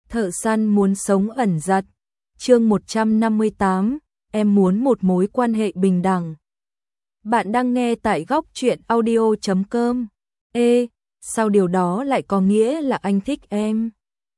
Thợ săn muốn sống ẩn giật. Chương 158, em muốn một mối quan hệ bình đẳng. Bạn đang nghe tại góc truyện audio.com. Sao điều đó lại có nghĩa là anh thích em?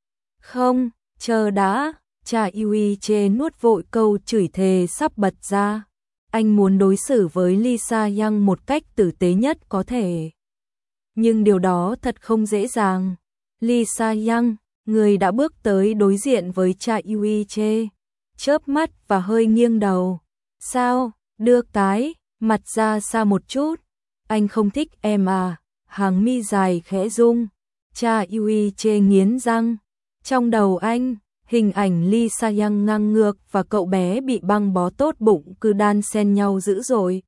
Không, chờ đã, Cha Yui chê nuốt vội câu chửi thề sắp bật ra. Anh muốn đối xử với Lisa Yang một cách tử tế nhất có thể. Nhưng điều đó thật không dễ dàng. Lisa Yang, người đã bước tới đối diện với Cha Yui chê, chớp mắt và hơi nghiêng đầu. Sao, đưa cái mặt ra xa một chút. Anh không thích em à? Hàng mi dài khẽ rung. Cha Yui chê nghiến răng. Trong đầu anh, hình ảnh Lisa Yang ngang ngược và cậu bé bị băng bó tốt bụng cứ đan xen nhau dữ dội.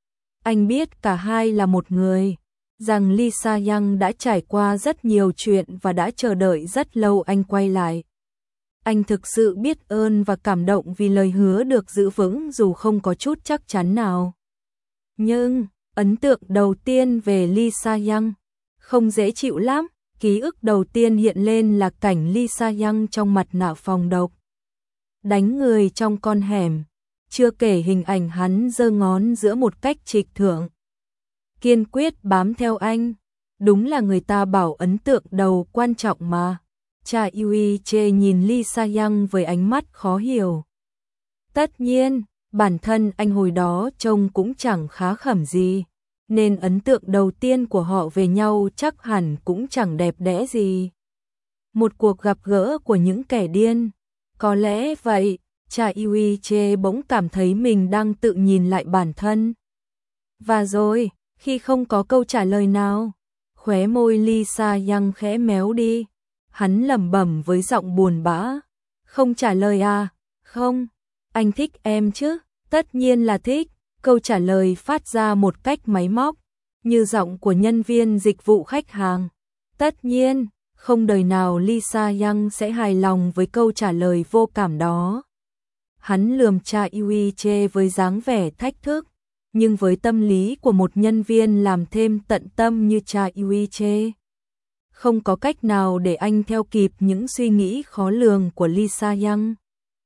Anh biết cả hai là một người, rằng Lisa Yang đã trải qua rất nhiều chuyện và đã chờ đợi rất lâu anh quay lại. Anh thực sự biết ơn và cảm động vì lời hứa được giữ vững dù không có chút chắc chắn nào. Nhưng, ấn tượng đầu tiên về Lisa Yang không dễ chịu lắm. Ký ức đầu tiên hiện lên là cảnh Lisa Yang trong mặt nạ phòng độc, đánh người trong con hẻm, chưa kể hình ảnh hắn giơ ngón giữa một cách trịch thượng, kiên quyết bám theo anh. Đúng là người ta bảo ấn tượng đầu quan trọng mà. Cha Yui chê nhìn Lisa Yang với ánh mắt khó hiểu. Tất nhiên, bản thân anh hồi đó trông cũng chẳng khá khẩm gì, nên ấn tượng đầu tiên của họ về nhau chắc hẳn cũng chẳng đẹp đẽ gì. Một cuộc gặp gỡ của những kẻ điên. Có lẽ vậy, Cha Yui chê bỗng cảm thấy mình đang tự nhìn lại bản thân. Và rồi, khi không có câu trả lời nào, khóe môi Lisa Yang khẽ méo đi. Hắn lẩm bẩm với giọng buồn bã. Không trả lời à? Không, anh thích em chứ? Tất nhiên là thích. Câu trả lời phát ra một cách máy móc, như giọng của nhân viên dịch vụ khách hàng. Tất nhiên, không đời nào Lisa Yang sẽ hài lòng với câu trả lời vô cảm đó. Hắn lườm Cha Yui chê với dáng vẻ thách thức, nhưng với tâm lý của một nhân viên làm thêm tận tâm như Cha Yui chê, không có cách nào để anh theo kịp những suy nghĩ khó lường của Lisa Yang.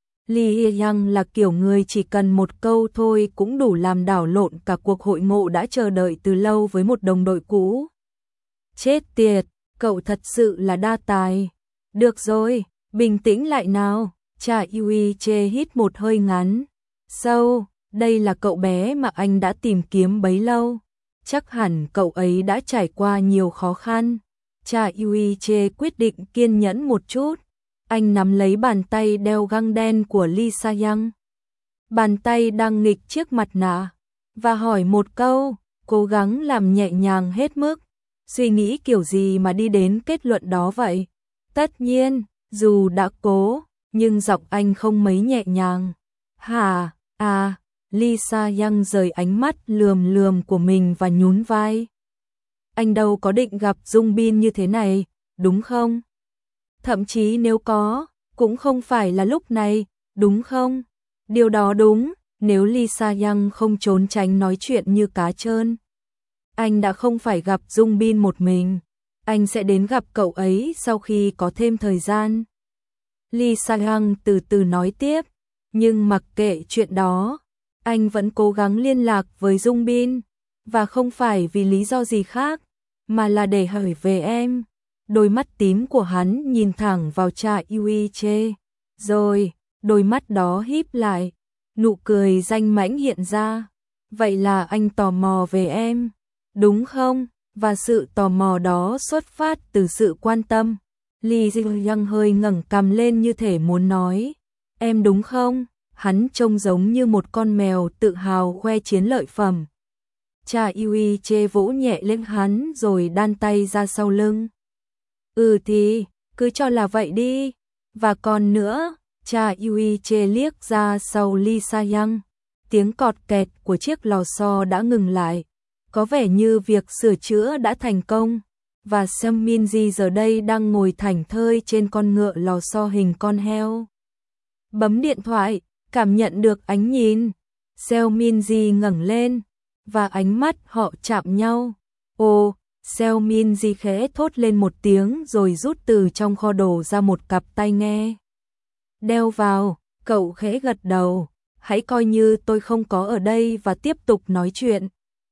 Lee Yang là kiểu người chỉ cần một câu thôi cũng đủ làm đảo lộn cả cuộc hội ngộ đã chờ đợi từ lâu với một đồng đội cũ. Chết tiệt, cậu thật sự là đa tài. Được rồi, bình tĩnh lại nào. Cha Yui chê hít một hơi ngắn. Sâu, đây là cậu bé mà anh đã tìm kiếm bấy lâu. Chắc hẳn cậu ấy đã trải qua nhiều khó khăn. Cha Yui chê quyết định kiên nhẫn một chút. Anh nắm lấy bàn tay đeo găng đen của Lisa Yang, bàn tay đang nghịch chiếc mặt nạ, và hỏi một câu, cố gắng làm nhẹ nhàng hết mức. Suy nghĩ kiểu gì mà đi đến kết luận đó vậy? Tất nhiên, dù đã cố, nhưng giọng anh không mấy nhẹ nhàng. Hả, à, Lisa Yang rời ánh mắt lườm lườm của mình và nhún vai. Anh đâu có định gặp Dung Bin như thế này, đúng không? Thậm chí nếu có, cũng không phải là lúc này, đúng không? Điều đó đúng, nếu Lisa Yang không trốn tránh nói chuyện như cá trơn. Anh đã không phải gặp Dung Bin một mình, anh sẽ đến gặp cậu ấy sau khi có thêm thời gian. Lisa Yang từ từ nói tiếp, nhưng mặc kệ chuyện đó, anh vẫn cố gắng liên lạc với Dung Bin, và không phải vì lý do gì khác, mà là để hỏi về em. Đôi mắt tím của hắn nhìn thẳng vào Cha Yui chê, rồi, đôi mắt đó híp lại, nụ cười danh mãnh hiện ra. Vậy là anh tò mò về em, đúng không? Và sự tò mò đó xuất phát từ sự quan tâm. Lee Yang hơi ngẩng cằm lên như thể muốn nói, em đúng không? Hắn trông giống như một con mèo tự hào khoe chiến lợi phẩm. Cha Yui chê vỗ nhẹ lên hắn rồi đan tay ra sau lưng. Thì, cứ cho là vậy đi. Và còn nữa, Cha Yui chê liếc ra sau Lisa Yang. Tiếng cọt kẹt của chiếc lò xo đã ngừng lại. Có vẻ như việc sửa chữa đã thành công. Và Seo Minji giờ đây đang ngồi thảnh thơi trên con ngựa lò xo hình con heo. Bấm điện thoại, cảm nhận được ánh nhìn. Seo Minji ngẩng lên, và ánh mắt họ chạm nhau. Ồ, Seo Min Ji khẽ thốt lên một tiếng rồi rút từ trong kho đồ ra một cặp tai nghe. Đeo vào, cậu khẽ gật đầu. Hãy coi như tôi không có ở đây và tiếp tục nói chuyện.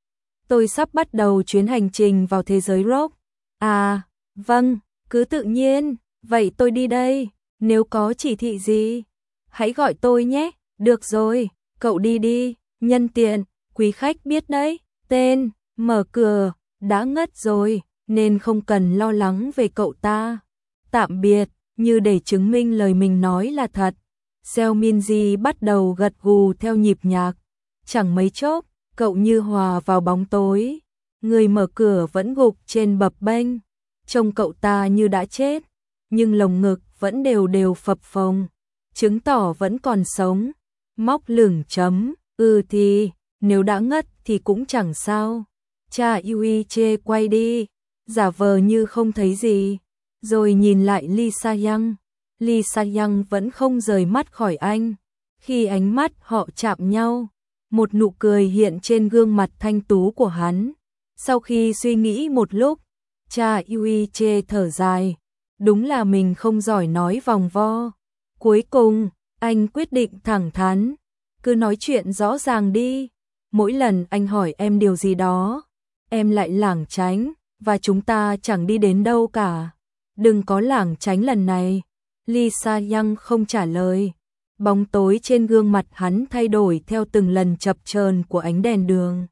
Tôi sắp bắt đầu chuyến hành trình vào thế giới rock. À, vâng, cứ tự nhiên, vậy tôi đi đây, nếu có chỉ thị gì, hãy gọi tôi nhé. Được rồi, cậu đi đi, nhân tiện, quý khách biết đấy, tên, mở cửa, đã ngất rồi, nên không cần lo lắng về cậu ta. Tạm biệt, như để chứng minh lời mình nói là thật. Seo Min Ji bắt đầu gật gù theo nhịp nhạc. Chẳng mấy chốc, cậu như hòa vào bóng tối. Người mở cửa vẫn gục trên bập bênh. Trông cậu ta như đã chết, nhưng lồng ngực vẫn đều đều phập phồng, chứng tỏ vẫn còn sống. Móc lửng chấm, thì, nếu đã ngất thì cũng chẳng sao. Cha Yui Chê quay đi, giả vờ như không thấy gì, rồi nhìn lại Lee Sa-young. Lee Sa-young vẫn không rời mắt khỏi anh. Khi ánh mắt họ chạm nhau, một nụ cười hiện trên gương mặt thanh tú của hắn. Sau khi suy nghĩ một lúc, cha Yui Chê thở dài. Đúng là mình không giỏi nói vòng vo. Cuối cùng, anh quyết định thẳng thắn. Cứ nói chuyện rõ ràng đi. Mỗi lần anh hỏi em điều gì đó, em lại lảng tránh, và chúng ta chẳng đi đến đâu cả. Đừng có lảng tránh lần này. Lee Sa-young không trả lời. Bóng tối trên gương mặt hắn thay đổi theo từng lần chập chờn của ánh đèn đường.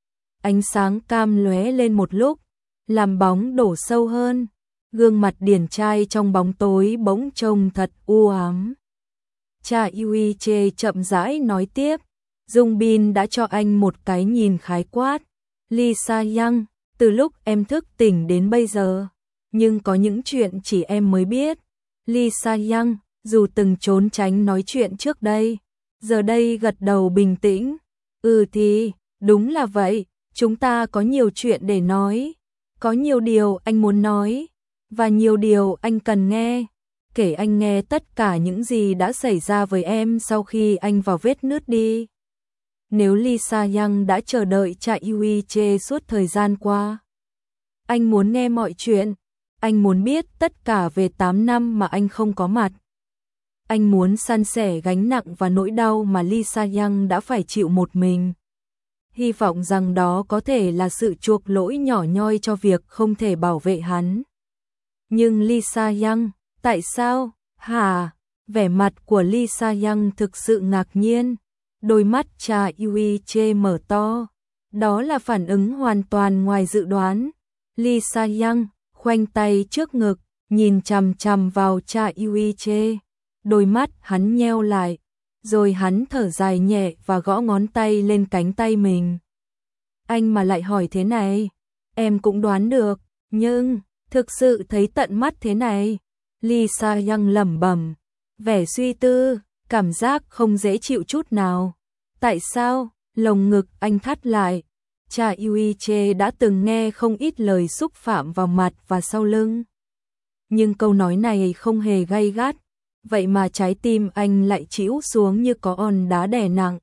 Ánh sáng cam lóe lên một lúc, làm bóng đổ sâu hơn. Gương mặt điển trai trong bóng tối bỗng trông thật u ám. Cha Yui Chê chậm rãi nói tiếp. Dung Bin đã cho anh một cái nhìn khái quát. Lee Sa-young, từ lúc em thức tỉnh đến bây giờ, nhưng có những chuyện chỉ em mới biết. Lee Sa-young, dù từng trốn tránh nói chuyện trước đây, giờ đây gật đầu bình tĩnh. Thì, đúng là vậy, chúng ta có nhiều chuyện để nói. Có nhiều điều anh muốn nói, và nhiều điều anh cần nghe. Kể anh nghe tất cả những gì đã xảy ra với em sau khi anh vào vết nứt đi. Nếu Lee Sa-young đã chờ đợi cha Yui Chê suốt thời gian qua, anh muốn nghe mọi chuyện. Anh muốn biết tất cả về 8 năm mà anh không có mặt. Anh muốn san sẻ gánh nặng và nỗi đau mà Lee Sa-young đã phải chịu một mình. Hy vọng rằng đó có thể là sự chuộc lỗi nhỏ nhoi cho việc không thể bảo vệ hắn. Nhưng Lee Sa-young, tại sao? Hả? Vẻ mặt của Lee Sa-young thực sự ngạc nhiên. Đôi mắt cha Yui Chê mở to. Đó là phản ứng hoàn toàn ngoài dự đoán. Lee Sa-young khoanh tay trước ngực, nhìn chằm chằm vào cha Yui Chê. Đôi mắt hắn nheo lại, rồi hắn thở dài nhẹ và gõ ngón tay lên cánh tay mình. Anh mà lại hỏi thế này, em cũng đoán được, nhưng thực sự thấy tận mắt thế này. Lee Sa-young lẩm bẩm, vẻ suy tư, cảm giác không dễ chịu chút nào. Tại sao? Lồng ngực anh thắt lại. Cha Yui Chê đã từng nghe không ít lời xúc phạm vào mặt và sau lưng. Nhưng câu nói này không hề gay gắt, vậy mà trái tim anh lại trĩu xuống như có hòn đá đè nặng.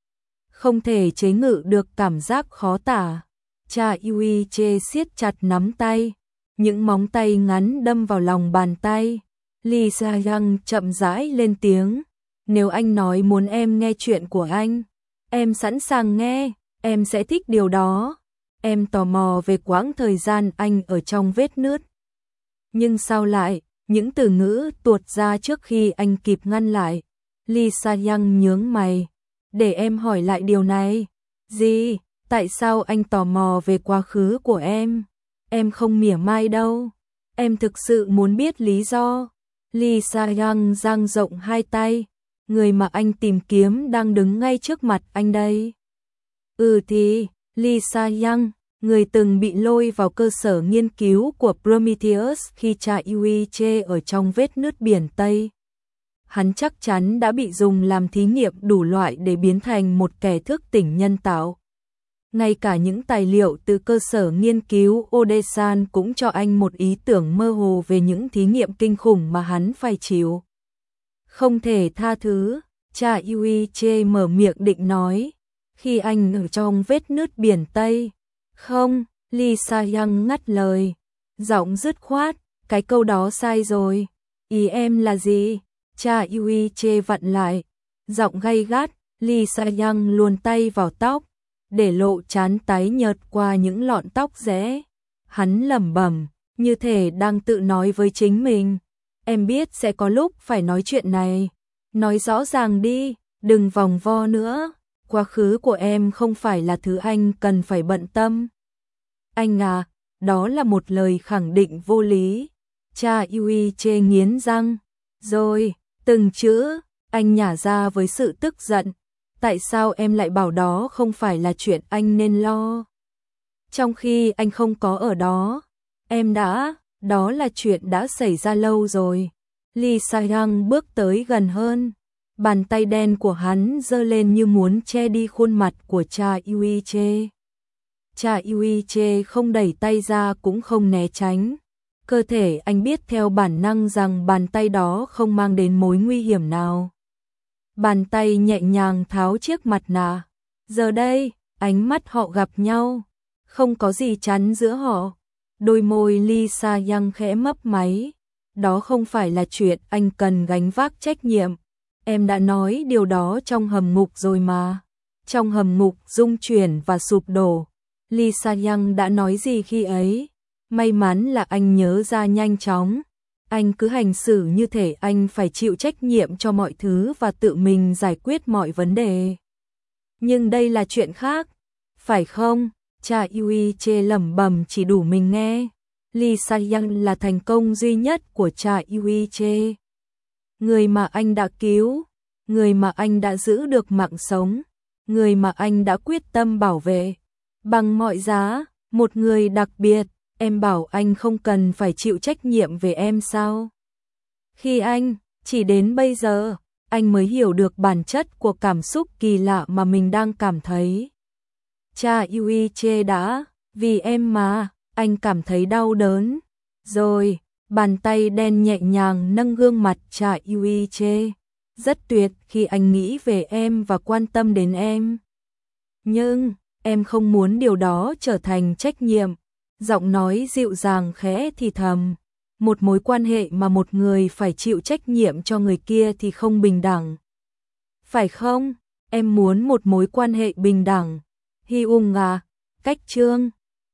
Không thể chế ngự được cảm giác khó tả. Cha Yui Chê siết chặt nắm tay, những móng tay ngắn đâm vào lòng bàn tay. Lee Sa-young chậm rãi lên tiếng. Nếu anh nói muốn em nghe chuyện của anh, em sẵn sàng nghe. Em sẽ thích điều đó. Em tò mò về quãng thời gian anh ở trong vết nứt. Nhưng sao lại, những từ ngữ tuột ra trước khi anh kịp ngăn lại. Lee Sa-young nhướng mày. Để em hỏi lại điều này. Gì? Tại sao anh tò mò về quá khứ của em? Em không mỉa mai đâu. Em thực sự muốn biết lý do. Lee Sa-young dang rộng hai tay. Người mà anh tìm kiếm đang đứng ngay trước mặt anh đây. Thì, Lee Sa-young, người từng bị lôi vào cơ sở nghiên cứu của Prometheus khi cha Yui Chê ở trong vết nứt biển Tây. Hắn chắc chắn đã bị dùng làm thí nghiệm đủ loại để biến thành một kẻ thức tỉnh nhân tạo. Ngay cả những tài liệu từ cơ sở nghiên cứu Odesan cũng cho anh một ý tưởng mơ hồ về những thí nghiệm kinh khủng mà hắn phải chịu. Không thể tha thứ, cha Yui Chê mở miệng định nói. Khi anh ở trong vết nứt biển Tây. Không, Lee Sa-young ngắt lời, giọng dứt khoát, cái câu đó sai rồi. Ý em là gì? Cha Yui chê vặn lại, giọng gay gắt. Lee Sa-young luồn tay vào tóc, để lộ trán tái nhợt qua những lọn tóc rẽ. Hắn lẩm bẩm, như thể đang tự nói với chính mình. Em biết sẽ có lúc phải nói chuyện này. Nói rõ ràng đi, đừng vòng vo nữa. Quá khứ của em không phải là thứ anh cần phải bận tâm. Anh à, đó là một lời khẳng định vô lý. Cha Yui chê nghiến răng. Rồi, từng chữ, anh nhả ra với sự tức giận. Tại sao em lại bảo đó không phải là chuyện anh nên lo? Trong khi anh không có ở đó, đó là chuyện đã xảy ra lâu rồi. Lee Sa-young bước tới gần hơn. Bàn tay đen của hắn giơ lên như muốn che đi khuôn mặt của cha Yui chê. Cha Yui chê không đẩy tay ra cũng không né tránh. Cơ thể anh biết theo bản năng rằng bàn tay đó không mang đến mối nguy hiểm nào. Bàn tay nhẹ nhàng tháo chiếc mặt nạ. Giờ đây, ánh mắt họ gặp nhau. Không có gì chắn giữa họ. Đôi môi Lee Sa-young khẽ mấp máy. Đó không phải là chuyện anh cần gánh vác trách nhiệm. Em đã nói điều đó trong hầm ngục rồi mà. Trong hầm ngục rung chuyển và sụp đổ. Lee Sa-young đã nói gì khi ấy? May mắn là anh nhớ ra nhanh chóng. Anh cứ hành xử như thể anh phải chịu trách nhiệm cho mọi thứ và tự mình giải quyết mọi vấn đề. Nhưng đây là chuyện khác, phải không? Cha Yui chê lẩm bẩm chỉ đủ mình nghe. Lee Sa-young là thành công duy nhất của cha Yui chê. Người mà anh đã cứu, người mà anh đã giữ được mạng sống, người mà anh đã quyết tâm bảo vệ. Bằng mọi giá, một người đặc biệt. Em bảo anh không cần phải chịu trách nhiệm về em sao? Khi anh, chỉ đến bây giờ, anh mới hiểu được bản chất của cảm xúc kỳ lạ mà mình đang cảm thấy. Cha Yui chê đã, vì em mà, anh cảm thấy đau đớn. Rồi, bàn tay đen nhẹ nhàng nâng gương mặt cha Yui chê. Rất tuyệt khi anh nghĩ về em và quan tâm đến em. Nhưng, em không muốn điều đó trở thành trách nhiệm. Giọng nói dịu dàng khẽ thì thầm. Một mối quan hệ mà một người phải chịu trách nhiệm cho người kia thì không bình đẳng. Phải không? Em muốn một mối quan hệ bình đẳng. Hyung à, cách chương